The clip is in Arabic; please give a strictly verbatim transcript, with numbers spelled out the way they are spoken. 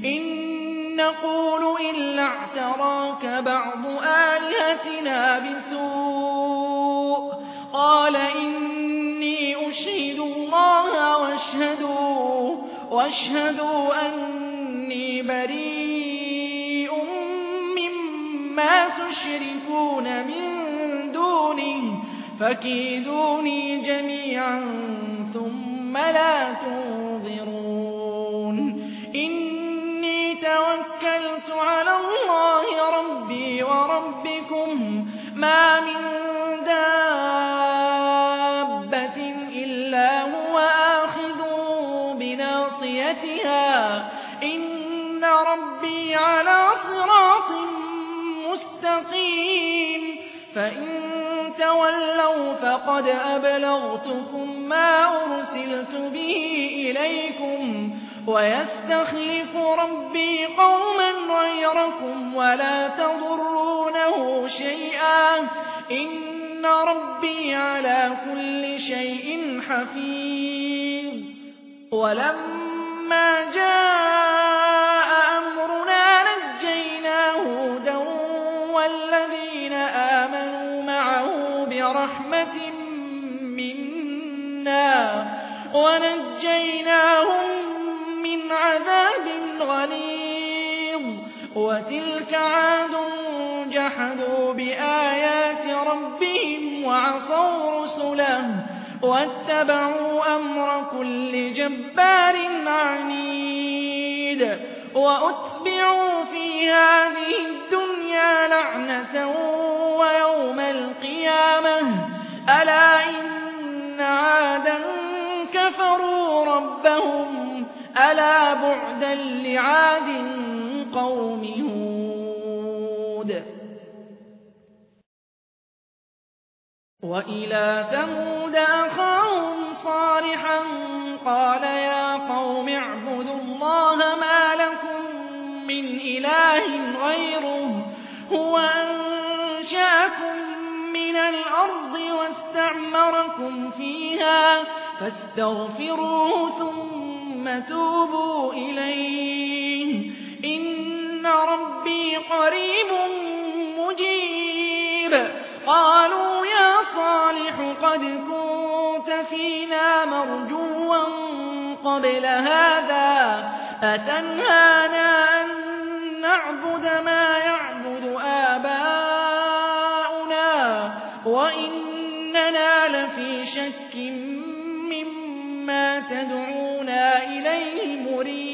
إن نقول إلا اعتراك بعض آلهتنا بسوء قال إني أشهد الله واشهدوا, واشهدوا أني بريء مما تشركون من دونه فكيدوني جميعا ثم لا تنظرون إني توكلت على الله ربي وربكم ما من دابة إلا هو آخذ بناصيتها إن ربي على صراط مستقيم فإن تولوا فقد أبلغتكم ما أرسلت به إليكم ويستخلف ربي قوما غيركم ولا تضرونه شيئا إن ربي على كل شيء حفيظ ولما جاء أمرنا نجينا هودا والذين آمنوا معه برحمة منا ونجيناهم من عذاب غليظ وتلك عاد جحدوا بآيات ربهم وعصوا رسله واتبعوا أمر كل جبار عنيد وأتبعوا في هذه الدنيا لعنة ويوم القيامة ألا إن عادا كفروا ربهم ألا بعدا لعاد قوم هود وإلى ثمود أخاهم صالحا قال يا قوم اعبدوا الله ما لكم من إله غيره هو أنشأكم من الأرض واستعمركم فيها فاستغفروه ثم توبوا إليه إن ربي قريب مجيب قالوا يا صالح قد كنت فينا مرجوا قبل هذا أتنهانا أن نعبد ما يعبد آباؤنا وإننا لفي شك مما تدعونا إليه مريب